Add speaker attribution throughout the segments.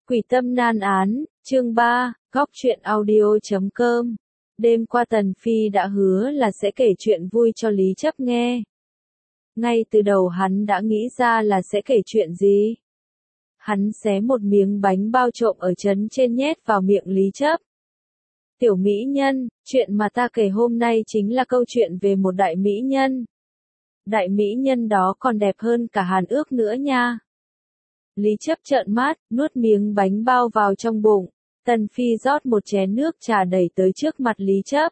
Speaker 1: Quỷ tâm nan án, chương 3, góc truyện audio.com. Đêm qua Tần Phi đã hứa là sẽ kể chuyện vui cho Lý Chấp nghe. Ngay từ đầu hắn đã nghĩ ra là sẽ kể chuyện gì. Hắn xé một miếng bánh bao trộm ở trấn trên nhét vào miệng Lý Chấp. Tiểu mỹ nhân, chuyện mà ta kể hôm nay chính là câu chuyện về một đại mỹ nhân. Đại mỹ nhân đó còn đẹp hơn cả Hàn Ước nữa nha. Lý Chấp trợn mắt, nuốt miếng bánh bao vào trong bụng. Tần Phi rót một chén nước trà đẩy tới trước mặt Lý Chấp.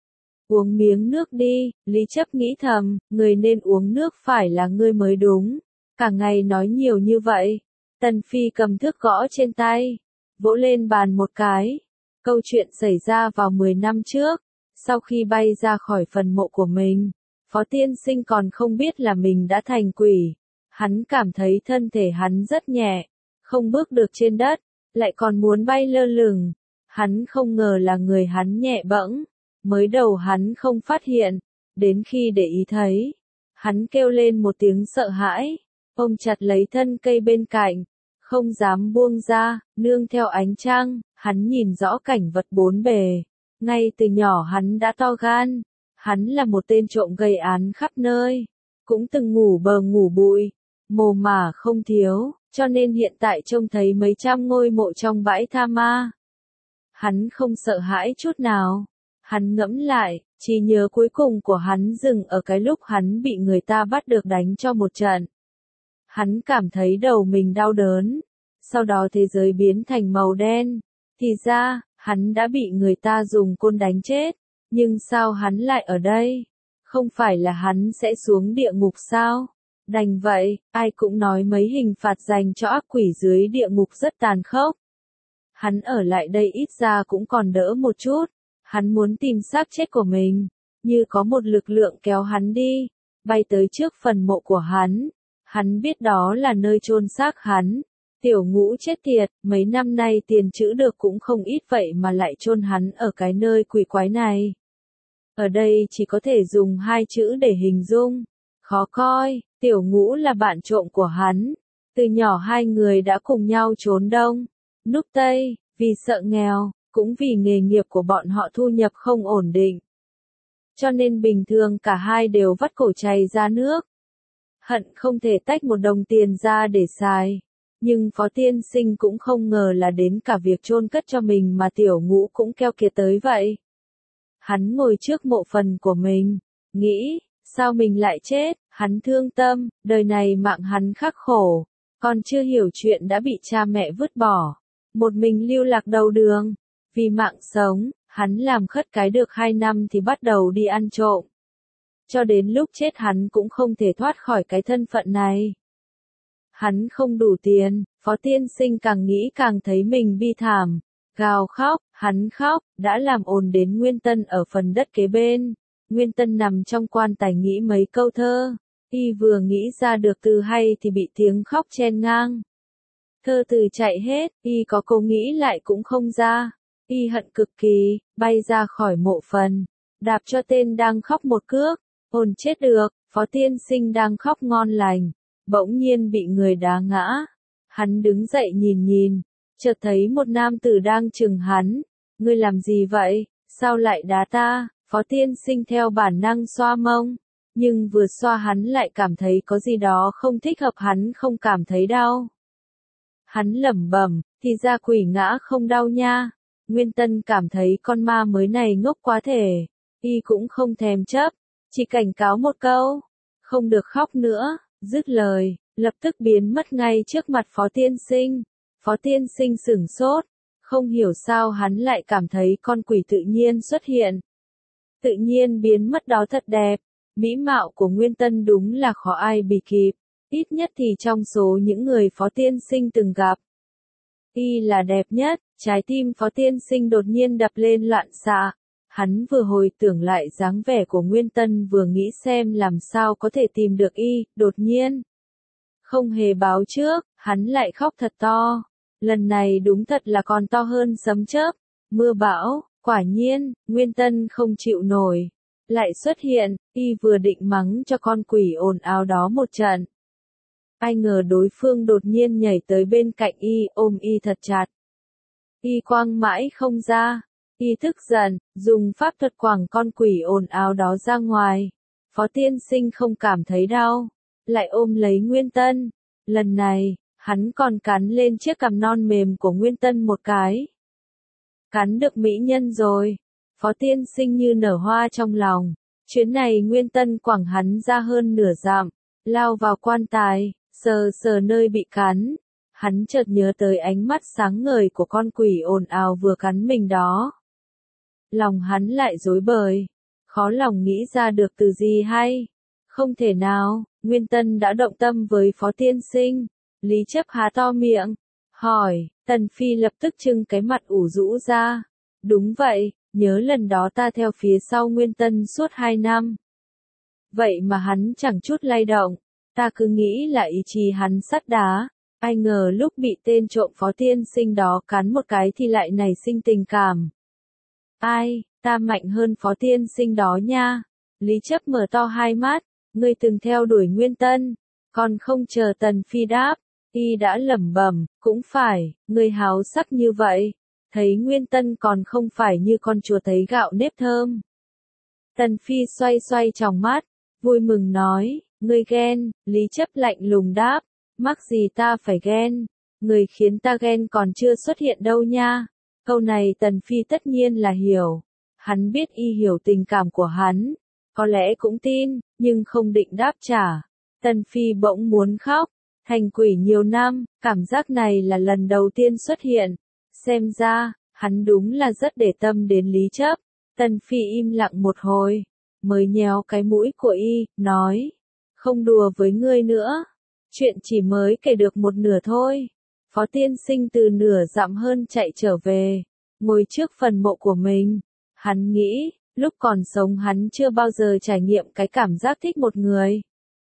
Speaker 1: Uống miếng nước đi, Lý Chấp nghĩ thầm, người nên uống nước phải là ngươi mới đúng. Cả ngày nói nhiều như vậy. Tần Phi cầm thước gõ trên tay, vỗ lên bàn một cái. Câu chuyện xảy ra vào 10 năm trước. Sau khi bay ra khỏi phần mộ của mình, Phó Tiên Sinh còn không biết là mình đã thành quỷ. Hắn cảm thấy thân thể hắn rất nhẹ, không bước được trên đất, lại còn muốn bay lơ lửng. Hắn không ngờ là người hắn nhẹ bẫng. Mới đầu hắn không phát hiện, đến khi để ý thấy, hắn kêu lên một tiếng sợ hãi, ôm chặt lấy thân cây bên cạnh, không dám buông ra. Nương theo ánh trăng, hắn nhìn rõ cảnh vật bốn bề. Ngay từ nhỏ hắn đã to gan, hắn là một tên trộm gây án khắp nơi, cũng từng ngủ bờ ngủ bụi, mồ mả không thiếu, cho nên hiện tại trông thấy mấy trăm ngôi mộ trong bãi tha ma. Hắn không sợ hãi chút nào. Hắn ngẫm lại, trí nhớ cuối cùng của hắn dừng ở cái lúc hắn bị người ta bắt được đánh cho một trận. Hắn cảm thấy đầu mình đau đớn, sau đó thế giới biến thành màu đen. Thì ra, hắn đã bị người ta dùng côn đánh chết, nhưng sao hắn lại ở đây? Không phải là hắn sẽ xuống địa ngục sao? Đành vậy, ai cũng nói mấy hình phạt dành cho ác quỷ dưới địa ngục rất tàn khốc. Hắn ở lại đây ít ra cũng còn đỡ một chút. Hắn muốn tìm xác chết của mình, như có một lực lượng kéo hắn đi, bay tới trước phần mộ của hắn. Hắn biết đó là nơi chôn xác hắn. Tiểu Ngũ chết tiệt, mấy năm nay tiền trữ được cũng không ít vậy mà lại chôn hắn ở cái nơi quỷ quái này. Ở đây chỉ có thể dùng hai chữ để hình dung. Khó coi. Tiểu Ngũ là bạn trộm của hắn. Từ nhỏ hai người đã cùng nhau trốn đông, núp tây, vì sợ nghèo, cũng vì nghề nghiệp của bọn họ thu nhập không ổn định. Cho nên bình thường cả hai đều vắt cổ chày ra nước. Hận không thể tách một đồng tiền ra để xài. Nhưng Phó Tiên Sinh cũng không ngờ là đến cả việc chôn cất cho mình mà Tiểu Ngũ cũng keo kiệt tới vậy. Hắn ngồi trước mộ phần của mình, nghĩ, sao mình lại chết? Hắn thương tâm, đời này mạng hắn khắc khổ, còn chưa hiểu chuyện đã bị cha mẹ vứt bỏ, một mình lưu lạc đầu đường. Vì mạng sống, hắn làm khất cái được 2 năm thì bắt đầu đi ăn trộm. Cho đến lúc chết hắn cũng không thể thoát khỏi cái thân phận này. Hắn không đủ tiền, Phó Tiên Sinh càng nghĩ càng thấy mình bi thảm, gào khóc, hắn khóc, đã làm ồn đến Nguyên Tân ở phần đất kế bên. Nguyên Tân nằm trong quan tài nghĩ mấy câu thơ, y vừa nghĩ ra được từ hay thì bị tiếng khóc chen ngang. Thơ từ chạy hết, y có câu nghĩ lại cũng không ra. Y hận cực kỳ, bay ra khỏi mộ phần, đạp cho tên đang khóc một cước. Ồn chết được, Phó Tiên Sinh đang khóc ngon lành, bỗng nhiên bị người đá ngã. Hắn đứng dậy nhìn, chợt thấy một nam tử đang chừng hắn. Ngươi làm gì vậy, sao lại đá ta? Phó Tiên Sinh theo bản năng xoa mông, nhưng vừa xoa hắn lại cảm thấy có gì đó không thích hợp, hắn không cảm thấy đau. Hắn lẩm bẩm, thì ra quỷ ngã không đau nha. Nguyên Tân cảm thấy con ma mới này ngốc quá thể, y cũng không thèm chấp, chỉ cảnh cáo một câu, không được khóc nữa. Dứt lời, lập tức biến mất ngay trước mặt Phó Tiên Sinh. Phó Tiên Sinh sửng sốt, không hiểu sao hắn lại cảm thấy con quỷ tự nhiên xuất hiện. Tự nhiên biến mất đó thật đẹp, mỹ mạo của Nguyên Tân đúng là khó ai bì kịp, ít nhất thì trong số những người Phó Tiên Sinh từng gặp. Y là đẹp nhất. Trái tim Phó Tiên Sinh đột nhiên đập lên loạn xạ. Hắn vừa hồi tưởng lại dáng vẻ của Nguyên Tân vừa nghĩ xem làm sao có thể tìm được y, đột nhiên. Không hề báo trước, hắn lại khóc thật to. Lần này đúng thật là còn to hơn sấm chớp, mưa bão, quả nhiên, Nguyên Tân không chịu nổi. Lại xuất hiện, y vừa định mắng cho con quỷ ồn ào đó một trận. Ai ngờ đối phương đột nhiên nhảy tới bên cạnh y, ôm y thật chặt. Y quăng mãi không ra. Y tức giận, dùng pháp thuật quẳng con quỷ ồn ào đó ra ngoài. Phó tiên sinh không cảm thấy đau, lại ôm lấy Nguyên Tân. Lần này, hắn còn cắn lên chiếc cằm non mềm của Nguyên Tân một cái. Cắn được mỹ nhân rồi. Phó tiên sinh như nở hoa trong lòng. Chuyến này Nguyên Tân quẳng hắn ra hơn nửa dặm, lao vào quan tài, sờ sờ nơi bị cắn. Hắn chợt nhớ tới ánh mắt sáng ngời của con quỷ ồn ào vừa cắn mình đó. Lòng hắn lại rối bời, khó lòng nghĩ ra được từ gì hay. Không thể nào, Nguyên Tân đã động tâm với Phó tiên sinh. Lý Chấp há to miệng, hỏi. Tần Phi lập tức trưng cái mặt ủ rũ ra. Đúng vậy, nhớ lần đó ta theo phía sau Nguyên Tân suốt 2 năm. Vậy mà hắn chẳng chút lay động, ta cứ nghĩ là ý chí hắn sắt đá. Ai ngờ lúc bị tên trộm Phó tiên sinh đó cắn một cái thì lại nảy sinh tình cảm. Ai, ta mạnh hơn Phó tiên sinh đó nha. Lý Chấp mở to hai mắt, ngươi từng theo đuổi Nguyên Tân, còn không chờ Tần Phi đáp, y đã lẩm bẩm, cũng phải, ngươi háo sắc như vậy, thấy Nguyên Tân còn không phải như con chùa thấy gạo nếp thơm. Tần Phi xoay xoay tròng mắt, vui mừng nói, ngươi ghen. Lý Chấp lạnh lùng đáp, mắc gì ta phải ghen, người khiến ta ghen còn chưa xuất hiện đâu nha. Câu này Tần Phi tất nhiên là hiểu, hắn biết y hiểu tình cảm của hắn, có lẽ cũng tin, nhưng không định đáp trả. Tần Phi bỗng muốn khóc, thành quỷ nhiều năm, cảm giác này là lần đầu tiên xuất hiện. Xem ra, hắn đúng là rất để tâm đến Lý Chấp. Tần Phi im lặng một hồi, mới nhéo cái mũi của y, nói, không đùa với ngươi nữa. Chuyện chỉ mới kể được một nửa thôi. Phó tiên sinh từ nửa dặm hơn chạy trở về, ngồi trước phần mộ của mình. Hắn nghĩ, lúc còn sống hắn chưa bao giờ trải nghiệm cái cảm giác thích một người.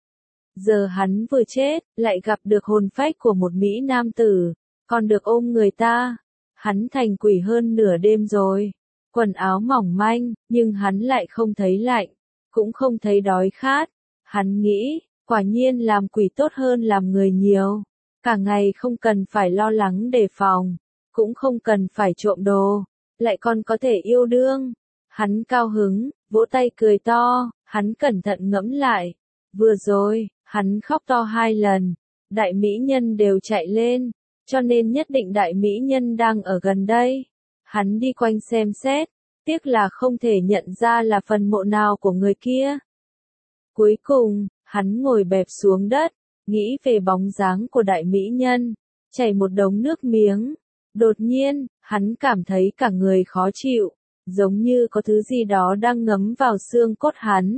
Speaker 1: Giờ hắn vừa chết, lại gặp được hồn phách của một mỹ nam tử, còn được ôm người ta. Hắn thành quỷ hơn nửa đêm rồi. Quần áo mỏng manh, nhưng hắn lại không thấy lạnh, cũng không thấy đói khát. Hắn nghĩ, quả nhiên làm quỷ tốt hơn làm người nhiều. Cả ngày không cần phải lo lắng đề phòng, cũng không cần phải trộm đồ, lại còn có thể yêu đương. Hắn cao hứng, vỗ tay cười to, hắn cẩn thận ngẫm lại. Vừa rồi, hắn khóc to 2 lần, đại mỹ nhân đều chạy lên, cho nên nhất định đại mỹ nhân đang ở gần đây. Hắn đi quanh xem xét, tiếc là không thể nhận ra là phần mộ nào của người kia. Cuối cùng, hắn ngồi bẹp xuống đất, nghĩ về bóng dáng của đại mỹ nhân, chảy một đống nước miếng. Đột nhiên, hắn cảm thấy cả người khó chịu, giống như có thứ gì đó đang ngấm vào xương cốt hắn.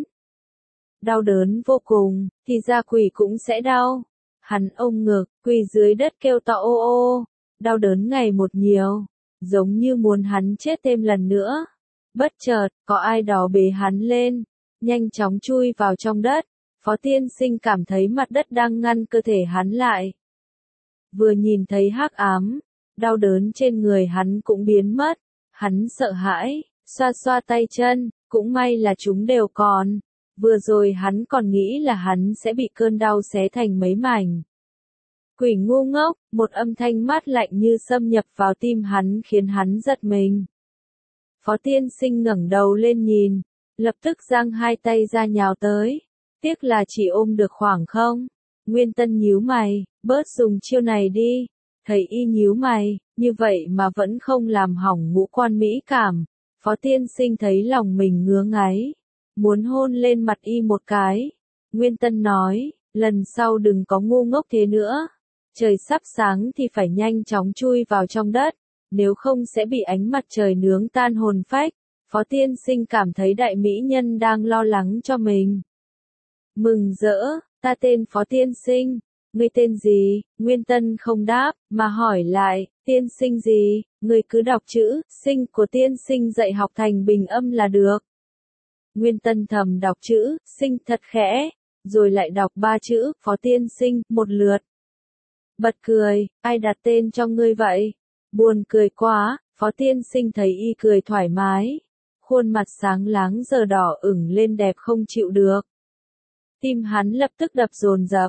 Speaker 1: Đau đớn vô cùng, thì ra quỷ cũng sẽ đau. Hắn ôm ngực, quỳ dưới đất kêu to ô ô, đau đớn ngày một nhiều, giống như muốn hắn chết thêm lần nữa. Bất chợt, có ai đó bế hắn lên, nhanh chóng chui vào trong đất. Phó tiên sinh cảm thấy mặt đất đang ngăn cơ thể hắn lại. Vừa nhìn thấy hắc ám, đau đớn trên người hắn cũng biến mất. Hắn sợ hãi, xoa xoa tay chân, cũng may là chúng đều còn. Vừa rồi hắn còn nghĩ là hắn sẽ bị cơn đau xé thành mấy mảnh. Quỷ ngu ngốc, một âm thanh mát lạnh như xâm nhập vào tim hắn khiến hắn giật mình. Phó tiên sinh ngẩng đầu lên nhìn, lập tức giang hai tay ra nhào tới. Tiếc là chỉ ôm được khoảng không. Nguyên Tân nhíu mày, bớt dùng chiêu này đi. Thấy y nhíu mày, như vậy mà vẫn không làm hỏng ngũ quan mỹ cảm. Phó tiên sinh thấy lòng mình ngứa ngáy, muốn hôn lên mặt y một cái. Nguyên Tân nói, lần sau đừng có ngu ngốc thế nữa. Trời sắp sáng thì phải nhanh chóng chui vào trong đất, nếu không sẽ bị ánh mặt trời nướng tan hồn phách. Phó tiên sinh cảm thấy đại mỹ nhân đang lo lắng cho mình. Mừng rỡ, ta tên Phó tiên sinh, ngươi tên gì? Nguyên Tân không đáp, mà hỏi lại, tiên sinh gì? Ngươi cứ đọc chữ sinh của tiên sinh dạy học thành bình âm là được. Nguyên Tân thầm đọc chữ sinh thật khẽ, rồi lại đọc 3 chữ Phó tiên sinh một lượt. Bật cười, ai đặt tên cho ngươi vậy? Buồn cười quá. Phó tiên sinh thấy y cười thoải mái, khuôn mặt sáng láng giờ đỏ ửng lên đẹp không chịu được. Tim hắn lập tức đập dồn dập,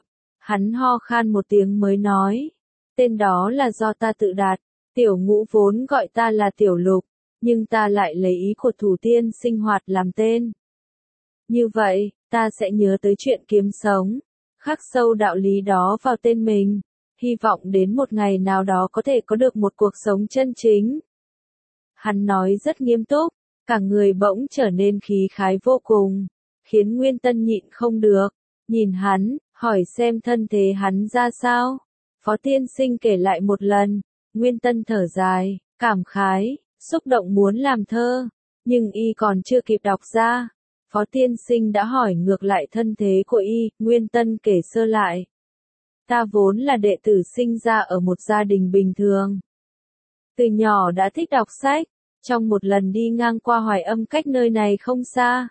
Speaker 1: Hắn ho khan một tiếng mới nói, tên đó là do ta tự đặt, Tiểu Ngũ vốn gọi ta là Tiểu Lục, nhưng ta lại lấy ý của thủ tiên sinh hoạt làm tên. Như vậy, ta sẽ nhớ tới chuyện kiếm sống, khắc sâu đạo lý đó vào tên mình, hy vọng đến một ngày nào đó có thể có được một cuộc sống chân chính. Hắn nói rất nghiêm túc, cả người bỗng trở nên khí khái vô cùng, khiến Nguyên Tân nhịn không được, nhìn hắn, hỏi xem thân thế hắn ra sao. Phó tiên sinh kể lại một lần, Nguyên Tân thở dài, cảm khái, xúc động muốn làm thơ, nhưng y còn chưa kịp đọc ra. Phó tiên sinh đã hỏi ngược lại thân thế của y, Nguyên Tân kể sơ lại. Ta vốn là đệ tử sinh ra ở một gia đình bình thường. Từ nhỏ đã thích đọc sách, trong một lần đi ngang qua Hoài Âm cách nơi này không xa.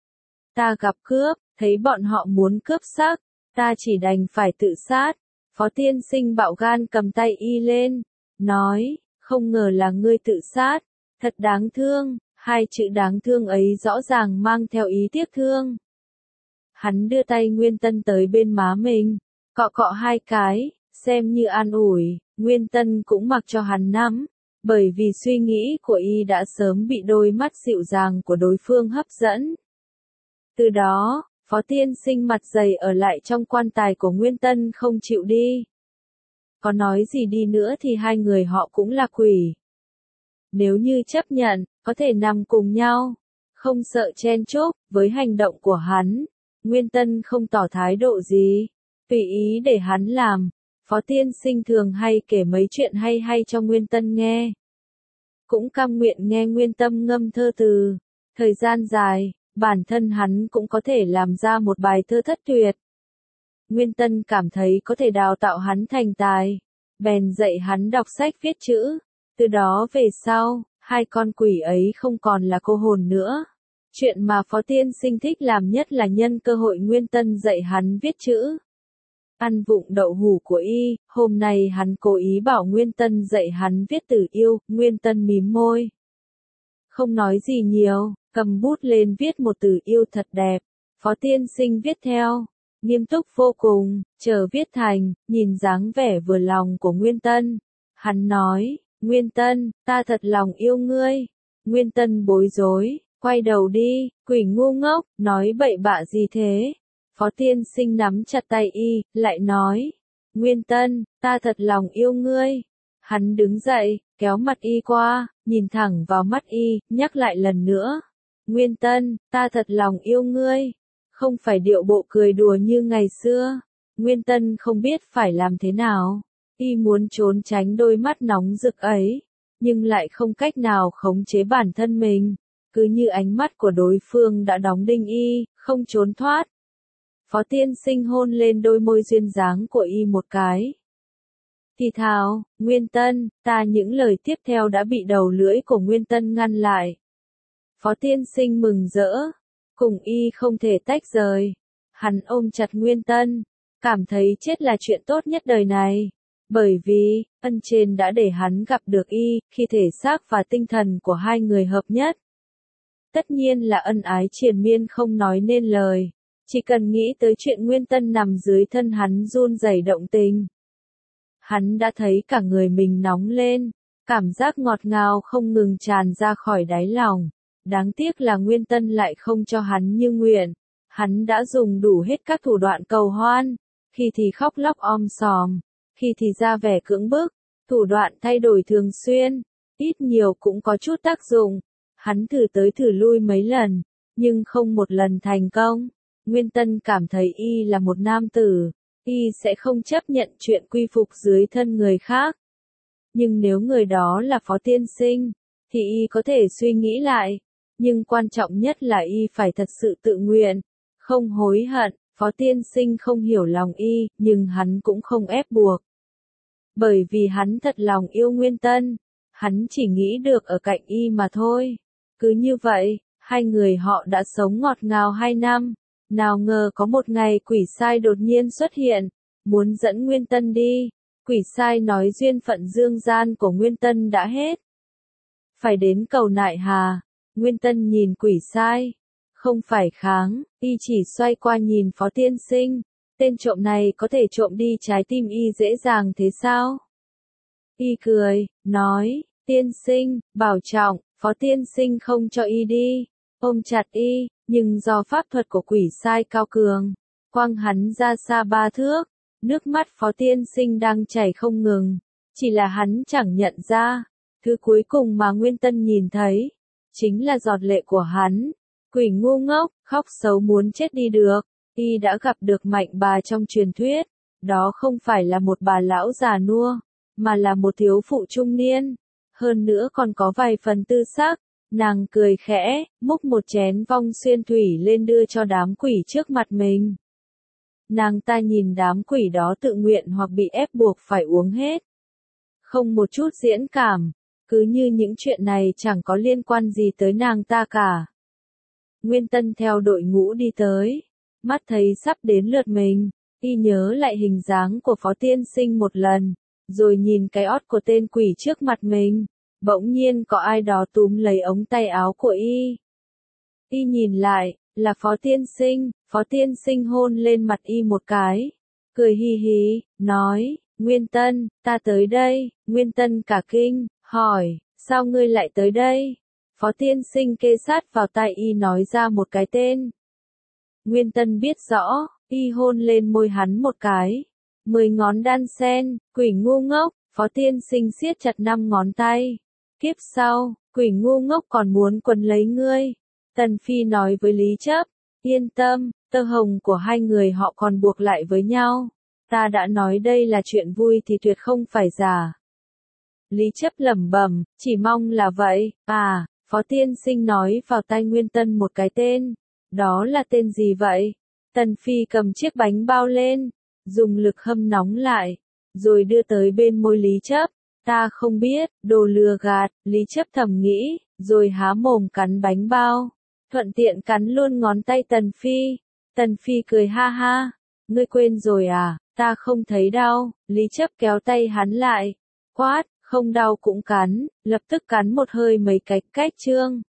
Speaker 1: Ta gặp cướp, thấy bọn họ muốn cướp xác, ta chỉ đành phải tự sát. Phó tiên sinh bạo gan cầm tay y lên, nói, không ngờ là ngươi tự sát, thật đáng thương, hai chữ đáng thương ấy rõ ràng mang theo ý tiếc thương. Hắn đưa tay Nguyên Tân tới bên má mình, cọ cọ hai cái, xem như an ủi, Nguyên Tân cũng mặc cho hắn nắm, bởi vì suy nghĩ của y đã sớm bị đôi mắt dịu dàng của đối phương hấp dẫn. Từ đó, Phó tiên sinh mặt dày ở lại trong quan tài của Nguyên Tân không chịu đi. Có nói gì đi nữa thì hai người họ cũng là quỷ. Nếu như chấp nhận, có thể nằm cùng nhau, không sợ chen chúc. Với hành động của hắn, Nguyên Tân không tỏ thái độ gì, tùy ý để hắn làm. Phó tiên sinh thường hay kể mấy chuyện hay hay cho Nguyên Tân nghe. Cũng cam nguyện nghe Nguyên Tân ngâm thơ từ. Thời gian dài, bản thân hắn cũng có thể làm ra một bài thơ thất tuyệt. Nguyên Tân cảm thấy có thể đào tạo hắn thành tài, bèn dạy hắn đọc sách viết chữ. Từ đó về sau, hai con quỷ ấy không còn là cô hồn nữa. Chuyện mà Phó tiên sinh thích làm nhất là nhân cơ hội Nguyên Tân dạy hắn viết chữ. Ăn vụng đậu hủ của y, hôm nay hắn cố ý bảo Nguyên Tân dạy hắn viết từ yêu, Nguyên Tân mím môi. Không nói gì nhiều, cầm bút lên viết một từ yêu thật đẹp. Phó tiên sinh viết theo, nghiêm túc vô cùng, chờ viết thành, nhìn dáng vẻ vừa lòng của Nguyên Tân. Hắn nói, Nguyên Tân, ta thật lòng yêu ngươi. Nguyên Tân bối rối, quay đầu đi, quỷ ngu ngốc, nói bậy bạ gì thế? Phó tiên sinh nắm chặt tay y, lại nói, Nguyên Tân, ta thật lòng yêu ngươi. Hắn đứng dậy, kéo mặt y qua, nhìn thẳng vào mắt y, nhắc lại lần nữa. Nguyên Tân, ta thật lòng yêu ngươi. Không phải điệu bộ cười đùa như ngày xưa. Nguyên Tân không biết phải làm thế nào. Y muốn trốn tránh đôi mắt nóng rực ấy, nhưng lại không cách nào khống chế bản thân mình. Cứ như ánh mắt của đối phương đã đóng đinh y, không trốn thoát. Phó tiên sinh hôn lên đôi môi duyên dáng của y một cái. Thì thào, Nguyên Tân, ta những lời tiếp theo đã bị đầu lưỡi của Nguyên Tân ngăn lại. Phó tiên sinh mừng rỡ, cùng y không thể tách rời. Hắn ôm chặt Nguyên Tân, cảm thấy chết là chuyện tốt nhất đời này. Bởi vì, ân trên đã để hắn gặp được y, khi thể xác và tinh thần của hai người hợp nhất. Tất nhiên là ân ái triền miên không nói nên lời. Chỉ cần nghĩ tới chuyện Nguyên Tân nằm dưới thân hắn run rẩy động tình. Hắn đã thấy cả người mình nóng lên, cảm giác ngọt ngào không ngừng tràn ra khỏi đáy lòng. Đáng tiếc là Nguyên Tân lại không cho hắn như nguyện. Hắn đã dùng đủ hết các thủ đoạn cầu hoan, khi thì khóc lóc om sòm, khi thì ra vẻ cưỡng bức, thủ đoạn thay đổi thường xuyên, ít nhiều cũng có chút tác dụng. Hắn thử tới thử lui mấy lần, nhưng không một lần thành công. Nguyên Tân cảm thấy y là một nam tử, y sẽ không chấp nhận chuyện quy phục dưới thân người khác. Nhưng nếu người đó là Phó tiên sinh, thì y có thể suy nghĩ lại. Nhưng quan trọng nhất là y phải thật sự tự nguyện, không hối hận. Phó tiên sinh không hiểu lòng y, nhưng hắn cũng không ép buộc. Bởi vì hắn thật lòng yêu Nguyên Tân, hắn chỉ nghĩ được ở cạnh y mà thôi. Cứ như vậy, hai người họ đã sống ngọt ngào 2 năm. Nào ngờ có một ngày quỷ sai đột nhiên xuất hiện, muốn dẫn Nguyên Tân đi. Quỷ sai nói duyên phận dương gian của Nguyên Tân đã hết. Phải đến cầu Nại Hà. Nguyên Tân nhìn quỷ sai. Không phải kháng, y chỉ xoay qua nhìn Phó tiên sinh. tên trộm này có thể trộm đi trái tim y dễ dàng thế sao? Y cười, nói, tiên sinh, bảo trọng, Phó tiên sinh không cho y đi, ôm chặt y, nhưng do pháp thuật của quỷ sai cao cường, quăng hắn ra xa 3 thước, nước mắt Phó tiên sinh đang chảy không ngừng, chỉ là hắn chẳng nhận ra, thứ cuối cùng mà Nguyên Tân nhìn thấy, chính là giọt lệ của hắn. Quỷ ngu ngốc, khóc xấu muốn chết đi được, y đã gặp được mạnh bà trong truyền thuyết, đó không phải là một bà lão già nua, mà là một thiếu phụ trung niên, hơn nữa còn có vài phần tư sắc, nàng cười khẽ, múc một chén vong xuyên thủy lên đưa cho đám quỷ trước mặt mình. Nàng ta nhìn đám quỷ đó tự nguyện hoặc bị ép buộc phải uống hết. Không một chút diễn cảm, cứ như những chuyện này chẳng có liên quan gì tới nàng ta cả. Nguyên Tân theo đội ngũ đi tới, mắt thấy sắp đến lượt mình, y nhớ lại hình dáng của Phó tiên sinh một lần, rồi nhìn cái ót của tên quỷ trước mặt mình, bỗng nhiên có ai đó túm lấy ống tay áo của y. Y nhìn lại, là Phó tiên sinh hôn lên mặt y một cái, cười hi hi, nói, Nguyên Tân, ta tới đây. Nguyên Tân cả kinh, hỏi, sao ngươi lại tới đây? Phó tiên sinh kê sát vào tai y nói ra một cái tên. Nguyên Tân biết rõ, y hôn lên môi hắn một cái. 10 ngón đan sen, quỷ ngu ngốc, Phó tiên sinh siết chặt 5 ngón tay. Kiếp sau, quỷ ngu ngốc còn muốn quấn lấy ngươi. Tần Phi nói với Lý Chấp, yên tâm, tơ hồng của hai người họ còn buộc lại với nhau. Ta đã nói đây là chuyện vui thì tuyệt không phải giả. Lý Chấp lẩm bẩm, chỉ mong là vậy. À, Phó tiên sinh nói vào tai Nguyên Tân một cái tên. Đó là tên gì vậy? Tần Phi cầm chiếc bánh bao lên, dùng lực hâm nóng lại, rồi đưa tới bên môi Lý Chấp. Ta không biết, đồ lừa gạt, Lý Chấp thầm nghĩ, rồi há mồm cắn bánh bao, thuận tiện cắn luôn ngón tay Tần Phi. Tần Phi cười ha ha, ngươi quên rồi à, ta không thấy đau. Lý Chấp kéo tay hắn lại, quát, không đau cũng cắn, lập tức cắn một hơi mấy cái cách chương.